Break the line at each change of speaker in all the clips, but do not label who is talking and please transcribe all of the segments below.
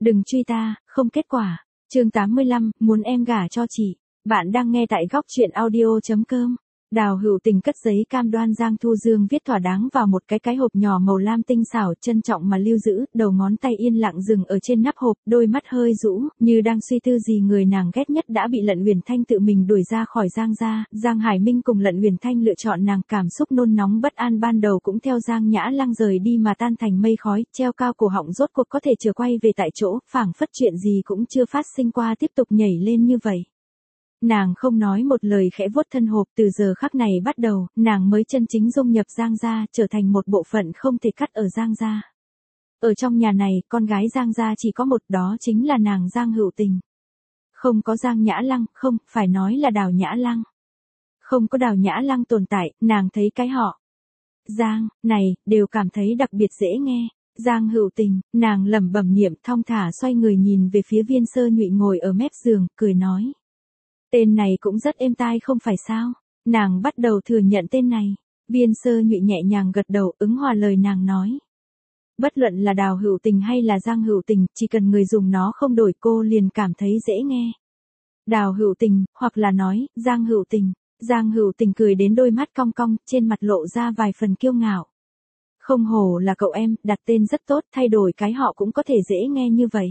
Đừng truy ta, không kết quả. Chương 85, muốn em gả cho chị. Bạn đang nghe tại góc truyện audio.com. Đào Hữu Tình cất giấy cam đoan Giang Thu Dương viết thỏa đáng vào một cái hộp nhỏ màu lam tinh xảo, trân trọng mà lưu giữ, đầu ngón tay yên lặng dừng ở trên nắp hộp, đôi mắt hơi rũ, như đang suy tư gì. Người nàng ghét nhất đã bị Lận Uyển Thanh tự mình đuổi ra khỏi Giang gia. Giang Hải Minh cùng Lận Uyển Thanh lựa chọn nàng, cảm xúc nôn nóng bất an ban đầu cũng theo Giang Nhã Lăng rời đi mà tan thành mây khói, treo cao cổ họng rốt cuộc có thể trở quay về tại chỗ, phảng phất chuyện gì cũng chưa phát sinh qua tiếp tục nhảy lên như vậy. Nàng không nói một lời khẽ vuốt thân hộp, từ giờ khắc này bắt đầu, nàng mới chân chính dung nhập Giang gia, trở thành một bộ phận không thể cắt ở Giang gia. Ở trong nhà này, con gái Giang gia chỉ có một, đó chính là nàng Giang Hữu Tình. Không có Giang Nhã Lăng, không, phải nói là Đào Nhã Lăng. Không có Đào Nhã Lăng tồn tại, nàng thấy cái họ Giang này đều cảm thấy đặc biệt dễ nghe. Giang Hữu Tình, nàng lẩm bẩm niệm, thong thả xoay người nhìn về phía Viên Sơ Nhụy ngồi ở mép giường, cười nói. Tên này cũng rất êm tai không phải sao? Nàng bắt đầu thừa nhận tên này. Viên Sơ Nhụy nhẹ nhàng gật đầu, ứng hòa lời nàng nói. Bất luận là Đào Hữu Tình hay là Giang Hữu Tình, chỉ cần người dùng nó không đổi cô liền cảm thấy dễ nghe. Đào Hữu Tình, hoặc là nói, Giang Hữu Tình. Giang Hữu Tình cười đến đôi mắt cong cong, trên mặt lộ ra vài phần kiêu ngạo. Không hổ là cậu em, đặt tên rất tốt, thay đổi cái họ cũng có thể dễ nghe như vậy.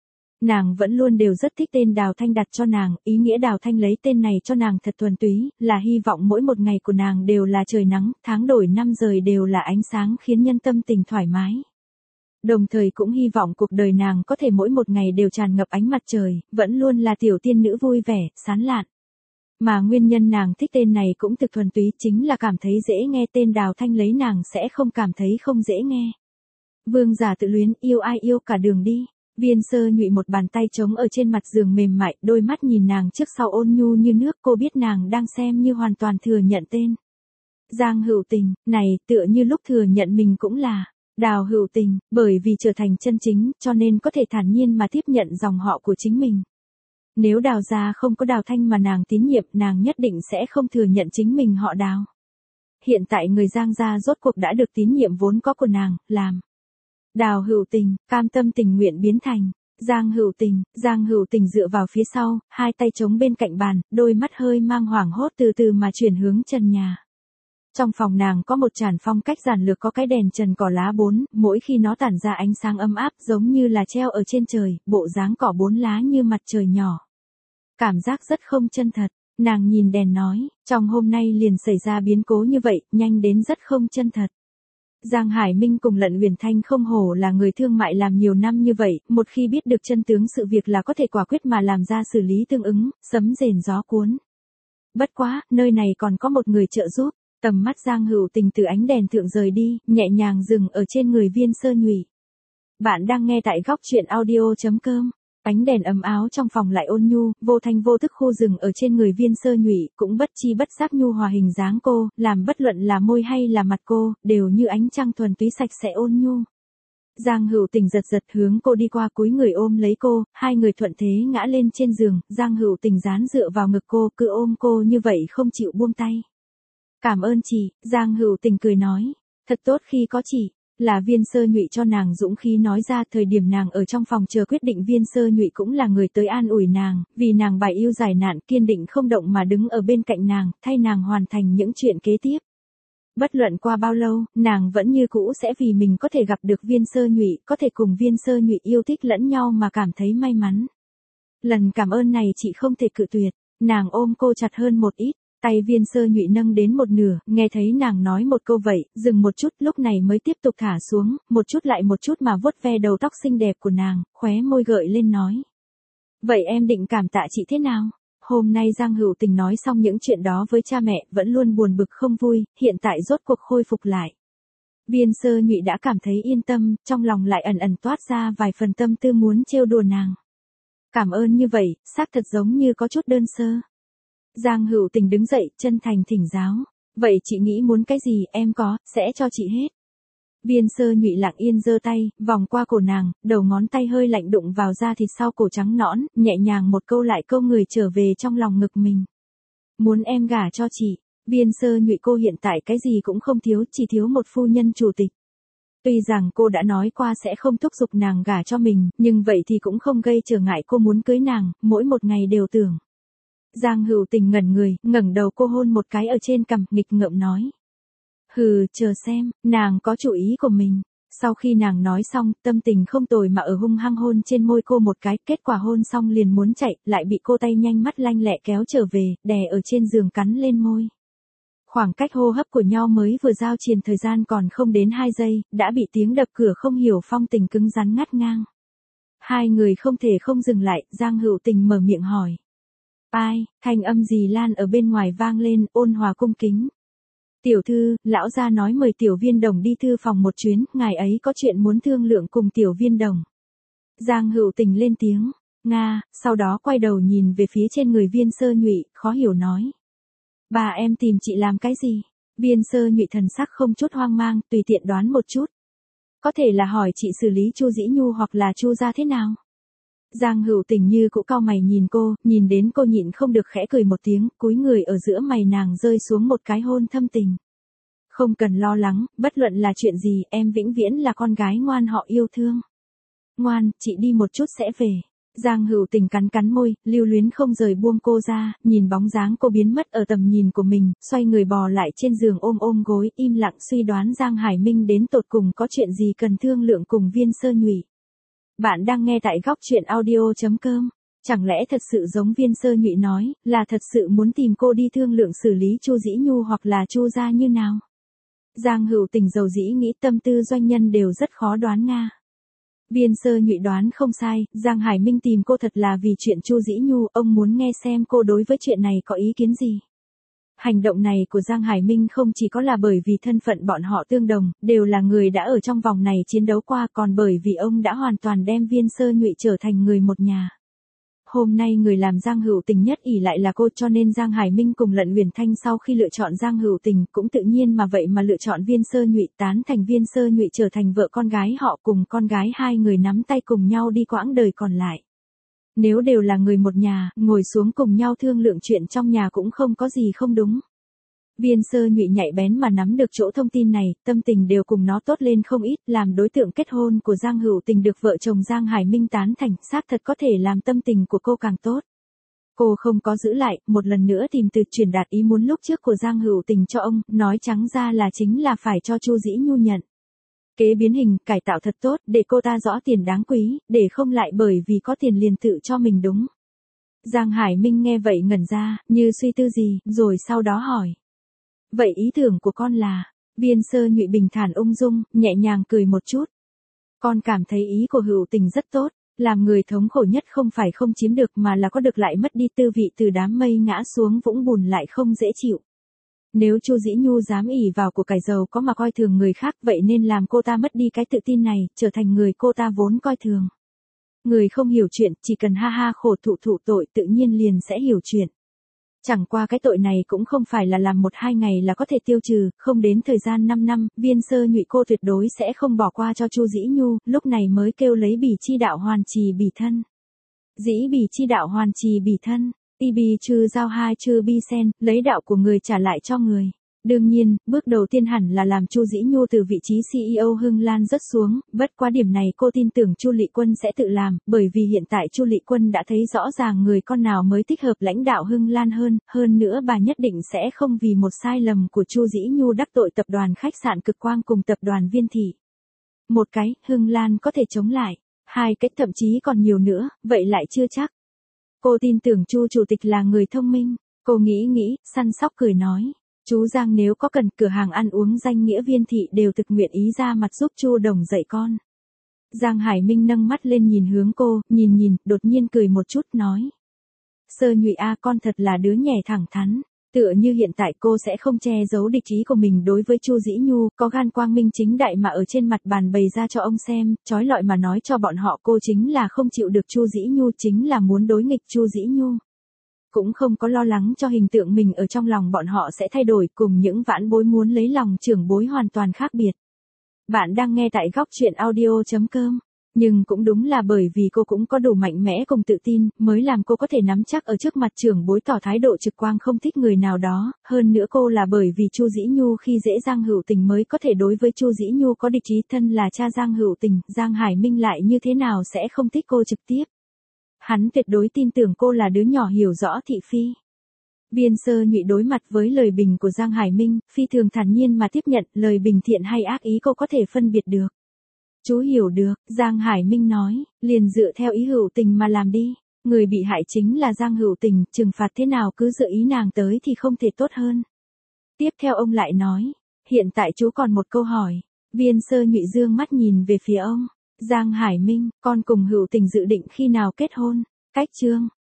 Nàng vẫn luôn đều rất thích tên Đào Thanh đặt cho nàng, ý nghĩa Đào Thanh lấy tên này cho nàng thật thuần túy, là hy vọng mỗi một ngày của nàng đều là trời nắng, tháng đổi năm rời đều là ánh sáng khiến nhân tâm tình thoải mái. Đồng thời cũng hy vọng cuộc đời nàng có thể mỗi một ngày đều tràn ngập ánh mặt trời, vẫn luôn là tiểu tiên nữ vui vẻ, sán lạn. Mà nguyên nhân nàng thích tên này cũng thực thuần túy, chính là cảm thấy dễ nghe, tên Đào Thanh lấy nàng sẽ không cảm thấy không dễ nghe. Vương giả tự luyến, yêu ai yêu cả đường đi. Viên Sơ Nhụy một bàn tay trống ở trên mặt giường mềm mại, đôi mắt nhìn nàng trước sau ôn nhu như nước, cô biết nàng đang xem như hoàn toàn thừa nhận tên. Giang Hữu Tình, này, tựa như lúc thừa nhận mình cũng là Đào Hữu Tình, bởi vì trở thành chân chính, cho nên có thể thản nhiên mà tiếp nhận dòng họ của chính mình. Nếu Đào gia không có Đào Thanh mà nàng tín nhiệm, nàng nhất định sẽ không thừa nhận chính mình họ Đào. Hiện tại người Giang gia rốt cuộc đã được tín nhiệm vốn có của nàng, làm Đào Hữu Tình, cam tâm tình nguyện biến thành Giang Hữu Tình dựa vào phía sau, hai tay chống bên cạnh bàn, đôi mắt hơi mang hoảng hốt từ từ mà chuyển hướng trần nhà. Trong phòng nàng có một tràn phong cách giản lược, có cái đèn trần cỏ lá 4, mỗi khi nó tản ra ánh sáng ấm áp giống như là treo ở trên trời, bộ dáng cỏ 4 lá như mặt trời nhỏ. Cảm giác rất không chân thật, nàng nhìn đèn nói, trong hôm nay liền xảy ra biến cố như vậy, nhanh đến rất không chân thật. Giang Hải Minh cùng Lận Uyển Thanh không hổ là người thương mại làm nhiều năm như vậy, một khi biết được chân tướng sự việc là có thể quả quyết mà làm ra xử lý tương ứng, sấm rền gió cuốn. Bất quá, nơi này còn có một người trợ giúp. Tầm mắt Giang Hữu Tình từ ánh đèn thượng rời đi, nhẹ nhàng dừng ở trên người Viên Sơ Nhụy. Bạn đang nghe tại góc truyện audio.com. Ánh đèn ấm áo trong phòng lại ôn nhu, vô thanh vô tức khu rừng ở trên người Viên Sơ Nhụy, cũng bất chi bất giác nhu hòa hình dáng cô, làm bất luận là môi hay là mặt cô, đều như ánh trăng thuần túy sạch sẽ ôn nhu. Giang Hữu Tình giật giật hướng cô đi qua, cúi người ôm lấy cô, hai người thuận thế ngã lên trên giường, Giang Hữu Tình dán dựa vào ngực cô, cứ ôm cô như vậy không chịu buông tay. Cảm ơn chị, Giang Hữu Tình cười nói, thật tốt khi có chị. Là Viên Sơ Nhụy cho nàng dũng khí nói ra, thời điểm nàng ở trong phòng chờ quyết định, Viên Sơ Nhụy cũng là người tới an ủi nàng, vì nàng bài yêu giải nạn, kiên định không động mà đứng ở bên cạnh nàng, thay nàng hoàn thành những chuyện kế tiếp. Bất luận qua bao lâu, nàng vẫn như cũ sẽ vì mình có thể gặp được Viên Sơ Nhụy, có thể cùng Viên Sơ Nhụy yêu thích lẫn nhau mà cảm thấy may mắn. Lần cảm ơn này chị không thể cự tuyệt, nàng ôm cô chặt hơn một ít. Tay Viên Sơ Nhụy nâng đến một nửa, nghe thấy nàng nói một câu vậy, dừng một chút, lúc này mới tiếp tục thả xuống, một chút lại một chút mà vuốt ve đầu tóc xinh đẹp của nàng, khóe môi gợi lên nói. Vậy em định cảm tạ chị thế nào? Hôm nay Giang Hữu Tình nói xong những chuyện đó với cha mẹ, vẫn luôn buồn bực không vui, hiện tại rốt cuộc khôi phục lại. Viên Sơ Nhụy đã cảm thấy yên tâm, trong lòng lại ẩn ẩn toát ra vài phần tâm tư muốn trêu đùa nàng. Cảm ơn như vậy, xác thật giống như có chút đơn sơ. Giang Hữu Tình đứng dậy, chân thành thỉnh giáo. Vậy chị nghĩ muốn cái gì, em có, sẽ cho chị hết. Viên Sơ Nhụy lặng yên giơ tay, vòng qua cổ nàng, đầu ngón tay hơi lạnh đụng vào da thịt sau cổ trắng nõn, nhẹ nhàng một câu lại câu người trở về trong lòng ngực mình. Muốn em gả cho chị. Viên Sơ Nhụy, cô hiện tại cái gì cũng không thiếu, chỉ thiếu một phu nhân chủ tịch. Tuy rằng cô đã nói qua sẽ không thúc giục nàng gả cho mình, nhưng vậy thì cũng không gây trở ngại cô muốn cưới nàng, mỗi một ngày đều tưởng. Giang Hữu Tình ngẩn người, ngẩng đầu cô hôn một cái ở trên cằm, nghịch ngợm nói. Hừ, chờ xem, nàng có chủ ý của mình. Sau khi nàng nói xong, tâm tình không tồi mà ở hung hăng hôn trên môi cô một cái, kết quả hôn xong liền muốn chạy, lại bị cô tay nhanh mắt lanh lẹ kéo trở về, đè ở trên giường cắn lên môi. Khoảng cách hô hấp của nhau mới vừa giao truyền thời gian còn không đến 2 giây, đã bị tiếng đập cửa không hiểu phong tình cứng rắn ngắt ngang. Hai người không thể không dừng lại, Giang Hữu Tình mở miệng hỏi. Ai, thanh âm dì Lan ở bên ngoài vang lên, ôn hòa cung kính. Tiểu thư, lão gia nói mời Tiểu Viên Đồng đi thư phòng một chuyến, ngài ấy có chuyện muốn thương lượng cùng Tiểu Viên Đồng. Giang Hữu Tình lên tiếng, Nga, sau đó quay đầu nhìn về phía trên người Viên Sơ Nhụy, khó hiểu nói. Bà em tìm chị làm cái gì? Viên Sơ Nhụy thần sắc không chút hoang mang, tùy tiện đoán một chút. Có thể là hỏi chị xử lý Chu Dĩ Nhu hoặc là Chu gia thế nào? Giang Hữu Tình như cũ cau mày nhìn cô, nhìn đến cô nhịn không được khẽ cười một tiếng, cúi người ở giữa mày nàng rơi xuống một cái hôn thâm tình. Không cần lo lắng, bất luận là chuyện gì, em vĩnh viễn là con gái ngoan họ yêu thương. Ngoan, chị đi một chút sẽ về. Giang Hữu Tình cắn cắn môi, lưu luyến không rời buông cô ra, nhìn bóng dáng cô biến mất ở tầm nhìn của mình, xoay người bò lại trên giường ôm gối, im lặng suy đoán Giang Hải Minh đến tột cùng có chuyện gì cần thương lượng cùng Viên Sơ Nhụy. Bạn đang nghe tại góc truyện audio.com. Chẳng lẽ thật sự giống Viên Sơ Nhụy nói, là thật sự muốn tìm cô đi thương lượng xử lý Chu Dĩ Nhu hoặc là Chu gia như nào? Giang Hữu Tình dầu dĩ nghĩ tâm tư doanh nhân đều rất khó đoán nga. Viên Sơ Nhụy đoán không sai, Giang Hải Minh tìm cô thật là vì chuyện Chu Dĩ Nhu, ông muốn nghe xem cô đối với chuyện này có ý kiến gì. Hành động này của Giang Hải Minh không chỉ có là bởi vì thân phận bọn họ tương đồng, đều là người đã ở trong vòng này chiến đấu qua, còn bởi vì ông đã hoàn toàn đem Viên Sơ Nhụy trở thành người một nhà. Hôm nay người làm Giang Hữu Tình nhất ỷ lại là cô, cho nên Giang Hải Minh cùng Lận Uyển Thanh sau khi lựa chọn Giang Hữu Tình cũng tự nhiên mà vậy mà lựa chọn Viên Sơ Nhụy, tán thành Viên Sơ Nhụy trở thành vợ con gái họ, cùng con gái hai người nắm tay cùng nhau đi quãng đời còn lại. Nếu đều là người một nhà, ngồi xuống cùng nhau thương lượng chuyện trong nhà cũng không có gì không đúng. Viên Sơ Nhụy nhạy bén mà nắm được chỗ thông tin này, tâm tình đều cùng nó tốt lên không ít, làm đối tượng kết hôn của Giang Hữu Tình được vợ chồng Giang Hải Minh tán thành, xác thật có thể làm tâm tình của cô càng tốt. Cô không có giữ lại, một lần nữa tìm từ truyền đạt ý muốn lúc trước của Giang Hữu Tình cho ông, nói trắng ra là chính là phải cho Chu Dĩ Nhu nhận. Kế biến hình, cải tạo thật tốt, để cô ta rõ tiền đáng quý, để không lại bởi vì có tiền liền tự cho mình đúng. Giang Hải Minh nghe vậy ngẩn ra, như suy tư gì, rồi sau đó hỏi. Vậy ý tưởng của con là, Viên Sơ Nhụy bình thản ung dung, nhẹ nhàng cười một chút. Con cảm thấy ý của Hữu Tình rất tốt, làm người thống khổ nhất không phải không chiếm được mà là có được lại mất đi tư vị, từ đám mây ngã xuống vũng bùn lại không dễ chịu. Nếu Chu Dĩ Nhu dám ỷ vào của cải giàu có mà coi thường người khác, vậy nên làm cô ta mất đi cái tự tin này, trở thành người cô ta vốn coi thường. Người không hiểu chuyện, chỉ cần ha ha khổ thụ tội tự nhiên liền sẽ hiểu chuyện. Chẳng qua cái tội này cũng không phải là làm 1-2 ngày là có thể tiêu trừ, không đến thời gian 5 năm, Viên Sơ Nhụy cô tuyệt đối sẽ không bỏ qua cho Chu Dĩ Nhu, lúc này mới kêu lấy bỉ chi đạo hoàn trì bỉ thân. Dĩ bỉ chi đạo hoàn trì bỉ thân, y bì trừ giao hai trừ bi sen, lấy đạo của người trả lại cho người. Đương nhiên, bước đầu tiên hẳn là làm Chu Dĩ Nhu từ vị trí CEO Hưng Lan rớt xuống, bất quá điểm này cô tin tưởng Chu Lệ Quân sẽ tự làm, bởi vì hiện tại Chu Lệ Quân đã thấy rõ ràng người con nào mới thích hợp lãnh đạo Hưng Lan hơn nữa bà nhất định sẽ không vì một sai lầm của Chu Dĩ Nhu đắc tội tập đoàn khách sạn Cực Quang cùng tập đoàn Viên Thị. Một cái, Hưng Lan có thể chống lại, 2 cái thậm chí còn nhiều nữa, vậy lại chưa chắc. Cô tin tưởng Chu chủ tịch là người thông minh, cô nghĩ, săn sóc cười nói. Chú Giang nếu có cần cửa hàng ăn uống danh nghĩa Viên Thị đều thực nguyện ý ra mặt giúp Chu Đồng dạy con. Giang Hải Minh nâng mắt lên nhìn hướng cô, nhìn, đột nhiên cười một chút nói. Sơ Nhụy a, con thật là đứa nhẻ thẳng thắn, tựa như hiện tại cô sẽ không che giấu địch ý của mình đối với Chu Dĩ Nhu, có gan quang minh chính đại mà ở trên mặt bàn bày ra cho ông xem, chói lọi mà nói cho bọn họ cô chính là không chịu được Chu Dĩ Nhu, chính là muốn đối nghịch Chu Dĩ Nhu. Cũng không có lo lắng cho hình tượng mình ở trong lòng bọn họ sẽ thay đổi, cùng những vãn bối muốn lấy lòng trưởng bối hoàn toàn khác biệt. Bạn đang nghe tại góc truyện audio.com. Nhưng cũng đúng là bởi vì cô cũng có đủ mạnh mẽ cùng tự tin, mới làm cô có thể nắm chắc ở trước mặt trưởng bối tỏ thái độ trực quang không thích người nào đó, hơn nữa cô là bởi vì Chu Dĩ Nhu khi dễ Giang Hữu Tình mới có thể đối với Chu Dĩ Nhu có địch ý, thân là cha Giang Hữu Tình, Giang Hải Minh lại như thế nào sẽ không thích cô trực tiếp. Hắn tuyệt đối tin tưởng cô là đứa nhỏ hiểu rõ thị phi. Viên Sơ Nhụy đối mặt với lời bình của Giang Hải Minh, phi thường thản nhiên mà tiếp nhận, lời bình thiện hay ác ý cô có thể phân biệt được. Chú hiểu được, Giang Hải Minh nói, liền dựa theo ý Hữu Tình mà làm đi. Người bị hại chính là Giang Hữu Tình, trừng phạt thế nào cứ dựa ý nàng tới thì không thể tốt hơn. Tiếp theo ông lại nói, hiện tại chú còn một câu hỏi. Viên Sơ Nhụy dương mắt nhìn về phía ông. Giang Hải Minh, con cùng Hữu Tình dự định khi nào kết hôn? Cách chương